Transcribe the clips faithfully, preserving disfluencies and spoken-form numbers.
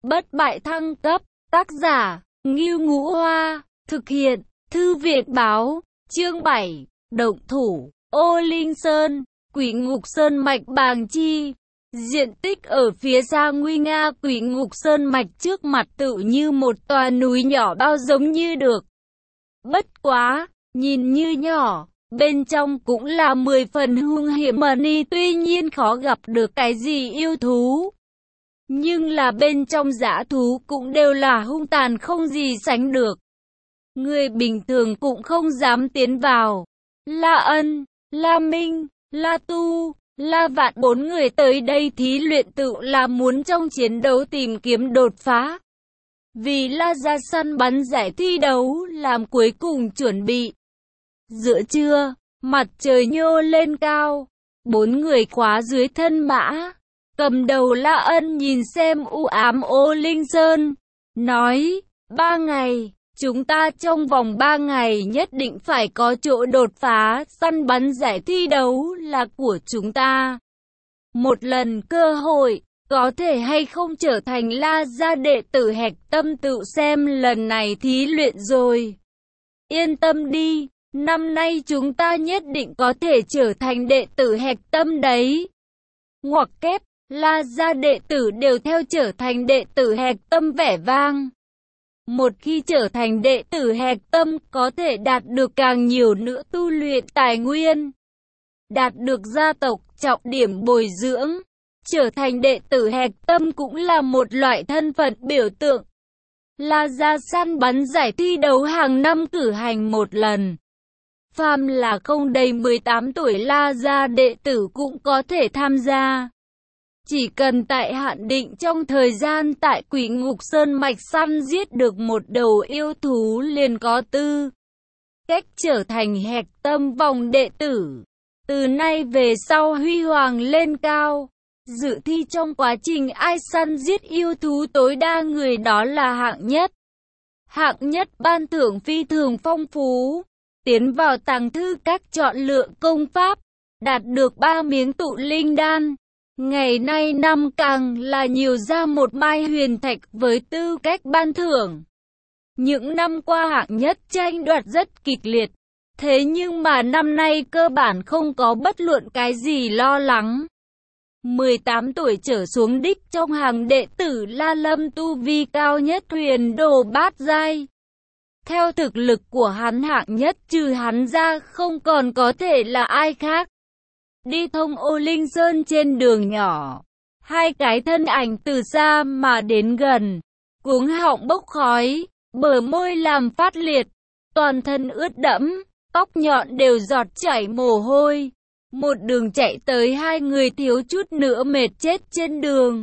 Bất bại thăng cấp, tác giả, Ngưu Ngũ Hoa, thực hiện, Thư viện báo, chương bảy, động thủ, Ô Linh Sơn, Quỷ Ngục Sơn mạch Bàng Chi. Diện tích ở phía xa nguy nga Quỷ Ngục Sơn mạch trước mặt tự như một tòa núi nhỏ bao giống như được. Bất quá, nhìn như nhỏ, bên trong cũng là mười phần hung hiểm mờ ni, tuy nhiên khó gặp được cái gì yêu thú. Nhưng là bên trong dã thú cũng đều là hung tàn không gì sánh được. Người bình thường cũng không dám tiến vào. La Ân, La Minh, La Tu, La Vạn bốn người tới đây thí luyện tự là muốn trong chiến đấu tìm kiếm đột phá. Vì La Gia săn bắn giải thi đấu làm cuối cùng chuẩn bị. Giữa trưa, mặt trời nhô lên cao, bốn người khóa dưới thân mã. Cầm đầu La Ân nhìn xem u ám Ô Linh Sơn, nói, ba ngày, chúng ta trong vòng ba ngày nhất định phải có chỗ đột phá, săn bắn giải thi đấu là của chúng ta. Một lần cơ hội, có thể hay không trở thành La Gia đệ tử hạch tâm tự xem lần này thí luyện rồi. Yên tâm đi, năm nay chúng ta nhất định có thể trở thành đệ tử hạch tâm đấy. Ngoặc kép, La Gia đệ tử đều theo trở thành đệ tử hạch tâm vẻ vang. Một khi trở thành đệ tử hạch tâm có thể đạt được càng nhiều nữa tu luyện tài nguyên. Đạt được gia tộc trọng điểm bồi dưỡng. Trở thành đệ tử hạch tâm cũng là một loại thân phận biểu tượng. La Gia săn bắn giải thi đấu hàng năm cử hành một lần. Phàm là không đầy mười tám tuổi La Gia đệ tử cũng có thể tham gia. Chỉ cần tại hạn định trong thời gian tại Quỷ Ngục Sơn mạch săn giết được một đầu yêu thú liền có tư cách trở thành hạch tâm vòng đệ tử. Từ nay về sau huy hoàng lên cao. Dự thi trong quá trình ai săn giết yêu thú tối đa người đó là hạng nhất. Hạng nhất ban thưởng phi thường phong phú. Tiến vào tàng thư các chọn lựa công pháp. Đạt được ba miếng tụ linh đan. Ngày nay năm càng là nhiều ra một mai huyền thạch với tư cách ban thưởng. Những năm qua hạng nhất tranh đoạt rất kịch liệt. Thế nhưng mà năm nay cơ bản không có bất luận cái gì lo lắng. mười tám tuổi trở xuống đích trong hàng đệ tử La Lâm tu vi cao nhất huyền đồ bát giai. Theo thực lực của hắn hạng nhất trừ hắn ra không còn có thể là ai khác. Đi thông Ô Linh Sơn trên đường nhỏ, hai cái thân ảnh từ xa mà đến gần, cuống họng bốc khói, bờ môi làm phát liệt, toàn thân ướt đẫm, tóc nhọn đều giọt chảy mồ hôi. Một đường chạy tới hai người thiếu chút nữa mệt chết trên đường.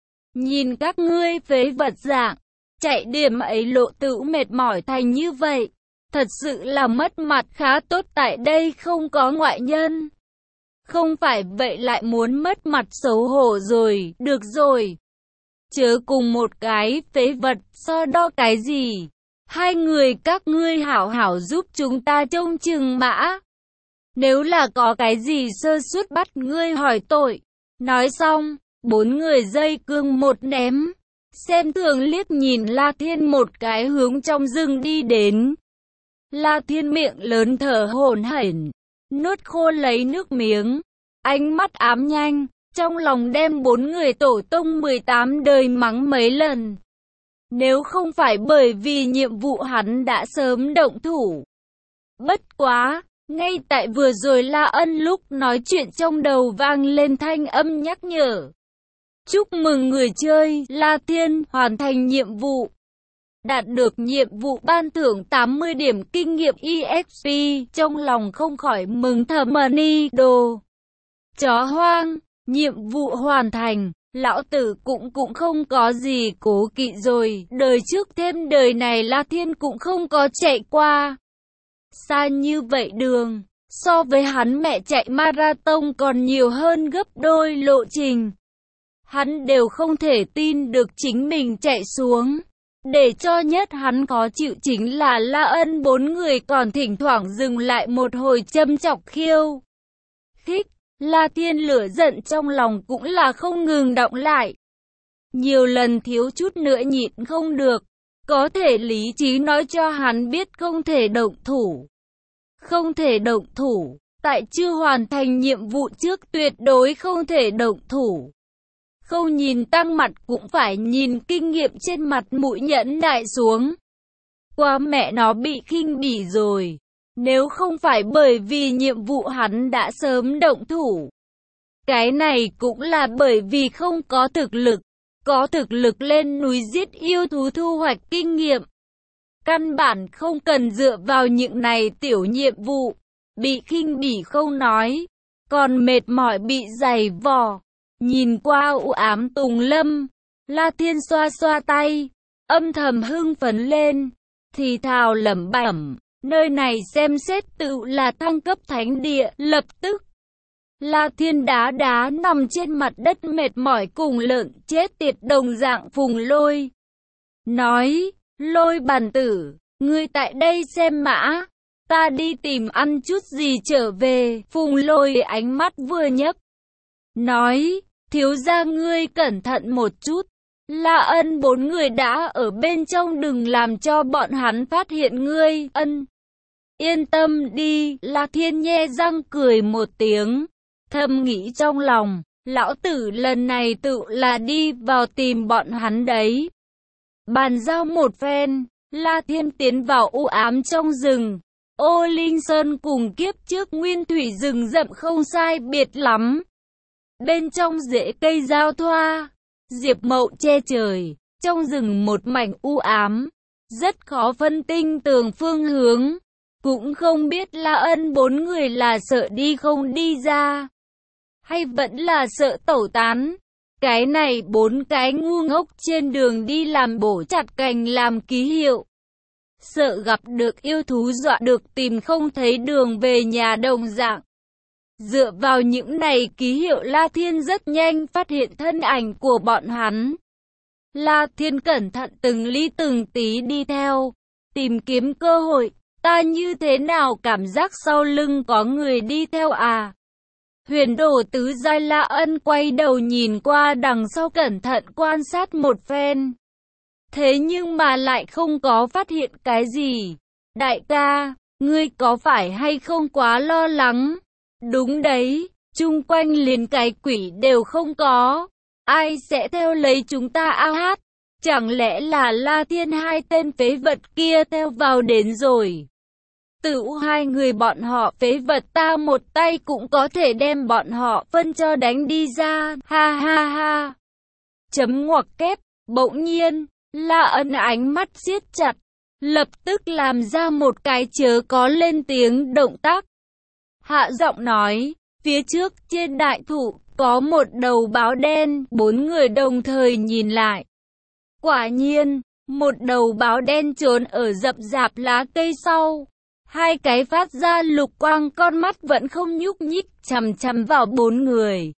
Nhìn các ngươi phế vật dạng, chạy điểm ấy lộ tự mệt mỏi thành như vậy, thật sự là mất mặt khá tốt tại đây không có ngoại nhân. Không phải vậy lại muốn mất mặt xấu hổ rồi, được rồi. Chớ cùng một cái phế vật so đo cái gì. Hai người các ngươi hảo hảo giúp chúng ta trông chừng mã. Nếu là có cái gì sơ suất bắt ngươi hỏi tội. Nói xong, bốn người dây cương một ném. Xem thường liếc nhìn La Thiên một cái hướng trong rừng đi đến. La Thiên miệng lớn thở hổn hển, nuốt khô lấy nước miếng. Ánh mắt ám nhanh, trong lòng đem bốn người tổ tông mười tám đời mắng mấy lần. Nếu không phải bởi vì nhiệm vụ hắn đã sớm động thủ. Bất quá, ngay tại vừa rồi La Ân lúc nói chuyện trong đầu vang lên thanh âm nhắc nhở. Chúc mừng người chơi La Thiên hoàn thành nhiệm vụ. Đạt được nhiệm vụ ban thưởng tám mươi điểm kinh nghiệm e ích pê, trong lòng không khỏi mừng thầm ni đồ. Chó hoang, nhiệm vụ hoàn thành, lão tử cũng cũng không có gì cố kỵ rồi, đời trước thêm đời này La Thiên cũng không có chạy qua. Xa như vậy đường, so với hắn mẹ chạy marathon còn nhiều hơn gấp đôi lộ trình. Hắn đều không thể tin được chính mình chạy xuống. Để cho nhất hắn khó chịu chính là La Ân bốn người còn thỉnh thoảng dừng lại một hồi châm chọc khiêu khích. La Thiên lửa giận trong lòng cũng là không ngừng đọng lại. Nhiều lần thiếu chút nữa nhịn không được. Có thể lý trí nói cho hắn biết không thể động thủ. Không thể động thủ. Tại chưa hoàn thành nhiệm vụ trước tuyệt đối không thể động thủ. Không nhìn tăng mặt cũng phải nhìn kinh nghiệm trên mặt mũi nhẫn nại xuống. Quá mẹ nó bị khinh bỉ rồi. Nếu không phải bởi vì nhiệm vụ hắn đã sớm động thủ. Cái này cũng là bởi vì không có thực lực. Có thực lực lên núi giết yêu thú thu hoạch kinh nghiệm. Căn bản không cần dựa vào những này tiểu nhiệm vụ. Bị khinh bỉ không nói. Còn mệt mỏi bị giày vò. Nhìn qua u ám tùng lâm. La Thiên xoa xoa tay. Âm thầm hưng phấn lên. Thì thào lẩm bẩm. Nơi này xem xét tự là thăng cấp thánh địa. Lập tức. La Thiên đá đá nằm trên mặt đất mệt mỏi cùng lợn chết tiệt đồng dạng Phùng Lôi. Nói, Lôi bàn tử, ngươi tại đây xem mã, ta đi tìm ăn chút gì trở về. Phùng Lôi ánh mắt vừa nhấc. Nói, thiếu gia ngươi cẩn thận một chút. La Ân bốn người đã ở bên trong đừng làm cho bọn hắn phát hiện ngươi. Ân, yên tâm đi. La Thiên nhe răng cười một tiếng. Thầm nghĩ trong lòng, lão tử lần này tự là đi vào tìm bọn hắn đấy. Bàn giao một phen, La Thiên tiến vào u ám trong rừng. Ô Linh Sơn cùng kiếp trước nguyên thủy rừng rậm không sai biệt lắm. Bên trong rễ cây giao thoa, diệp mậu che trời, trong rừng một mảnh u ám, rất khó phân tinh tường phương hướng. Cũng không biết La Ân bốn người là sợ đi không đi ra, hay vẫn là sợ tẩu tán. Cái này bốn cái ngu ngốc trên đường đi làm bổ chặt cành làm ký hiệu. Sợ gặp được yêu thú dọa được tìm không thấy đường về nhà đồng dạng. Dựa vào những này ký hiệu La Thiên rất nhanh phát hiện thân ảnh của bọn hắn. La Thiên cẩn thận từng ly từng tí đi theo, tìm kiếm cơ hội. Ta như thế nào cảm giác sau lưng có người đi theo à? Huyền đồ tứ giai La Ân quay đầu nhìn qua đằng sau cẩn thận quan sát một phen. Thế nhưng mà lại không có phát hiện cái gì. Đại ca, ngươi có phải hay không quá lo lắng? Đúng đấy, chung quanh liền cái quỷ đều không có. Ai sẽ theo lấy chúng ta ao hát? Chẳng lẽ là La Thiên hai tên phế vật kia theo vào đến rồi? Tự hai người bọn họ phế vật ta một tay cũng có thể đem bọn họ phân cho đánh đi ra. Ha ha ha. Chấm ngoặc kép. Bỗng nhiên, La Ân ánh mắt siết chặt, lập tức làm ra một cái chớ có lên tiếng động tác. Hạ giọng nói, phía trước trên đại thụ có một đầu báo đen. Bốn người đồng thời nhìn lại. Quả nhiên, một đầu báo đen trốn ở rậm rạp lá cây sau. Hai cái phát ra lục quang con mắt vẫn không nhúc nhích chằm chằm vào bốn người.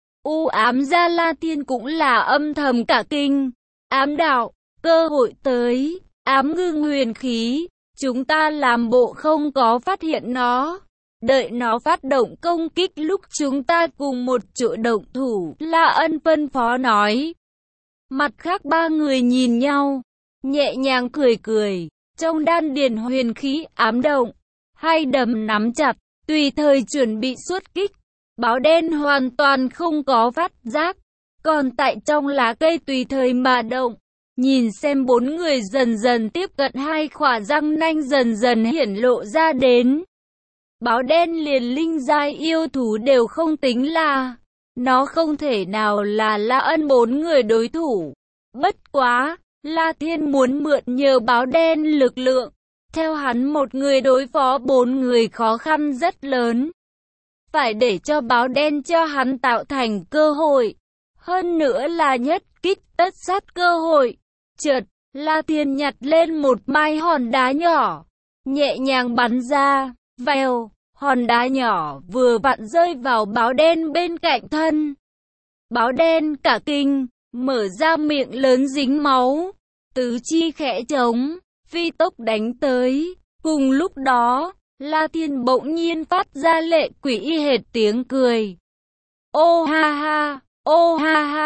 U ám gia La Thiên cũng là âm thầm cả kinh. Ám đạo, cơ hội tới. Ám ngưng huyền khí, chúng ta làm bộ không có phát hiện nó. Đợi nó phát động công kích lúc chúng ta cùng một chỗ động thủ. La Ân phân phó nói. Mặt khác ba người nhìn nhau, nhẹ nhàng cười cười. Trong đan điền huyền khí ám động, hai đấm nắm chặt, tùy thời chuẩn bị xuất kích. Báo đen hoàn toàn không có phát giác, còn tại trong lá cây tùy thời mà động. Nhìn xem bốn người dần dần tiếp cận, hai khỏa răng nanh dần dần hiển lộ ra đến. Báo đen liền linh giai yêu thú đều không tính là, nó không thể nào là La Ân bốn người đối thủ. Bất quá, La Thiên muốn mượn nhờ báo đen lực lượng, theo hắn một người đối phó bốn người khó khăn rất lớn. Phải để cho báo đen cho hắn tạo thành cơ hội, hơn nữa là nhất kích tất sát cơ hội. Chợt, La Thiên nhặt lên một mai hòn đá nhỏ, nhẹ nhàng bắn ra, vèo, hòn đá nhỏ vừa vặn rơi vào báo đen bên cạnh thân. Báo đen cả kinh, mở ra miệng lớn dính máu, tứ chi khẽ trống, phi tốc đánh tới. Cùng lúc đó, La Thiên bỗng nhiên phát ra lệ quỷ y hệt tiếng cười. Ô ha ha, ô ha ha,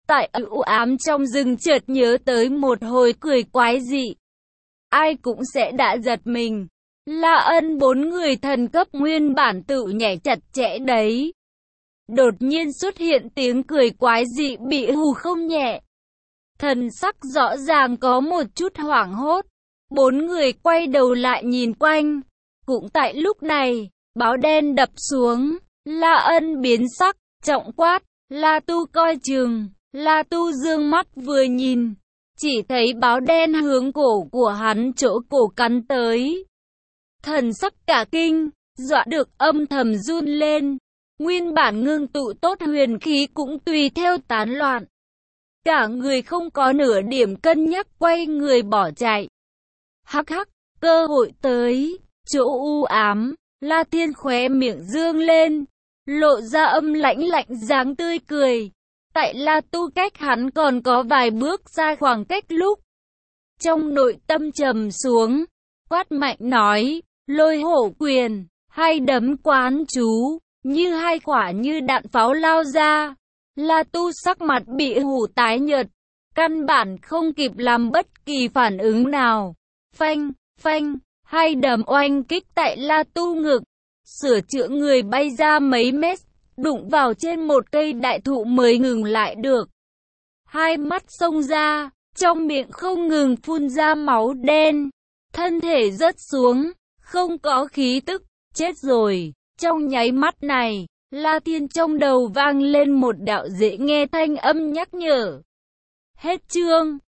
Tại u ám trong rừng chợt nhớ tới một hồi cười quái dị. Ai cũng sẽ đã giật mình. La Ân bốn người thần cấp nguyên bản tự nhảy chặt chẽ đấy. Đột nhiên xuất hiện tiếng cười quái dị bị hù không nhẹ. Thần sắc rõ ràng có một chút hoảng hốt. Bốn người quay đầu lại nhìn quanh. Cũng tại lúc này, báo đen đập xuống. La Ân biến sắc, trọng quát. La Tu coi chừng. La Tu dương mắt vừa nhìn. Chỉ thấy báo đen hướng cổ của hắn chỗ cổ cắn tới. Thần sắc cả kinh, dọa được âm thầm run lên. Nguyên bản ngưng tụ tốt huyền khí cũng tùy theo tán loạn. Cả người không có nửa điểm cân nhắc quay người bỏ chạy. Hắc hắc, cơ hội tới, chỗ u ám, La Thiên khóe miệng dương lên, lộ ra âm lãnh lạnh dáng tươi cười. Tại La Tu cách hắn còn có vài bước xa khoảng cách lúc. Trong nội tâm trầm xuống, quát mạnh nói, lôi hổ quyền, hai đấm quán chú, như hai quả như đạn pháo lao ra. La Tu sắc mặt bị hù tái nhợt, căn bản không kịp làm bất kỳ phản ứng nào. Phanh, phanh, hai đấm oanh kích tại La Tu ngực, sửa chữa người bay ra mấy mét, đụng vào trên một cây đại thụ mới ngừng lại được. Hai mắt xông ra, trong miệng không ngừng phun ra máu đen, thân thể rớt xuống, không có khí tức, chết rồi. Trong nháy mắt này, La Thiên trong đầu vang lên một đạo dễ nghe thanh âm nhắc nhở. Hết chương.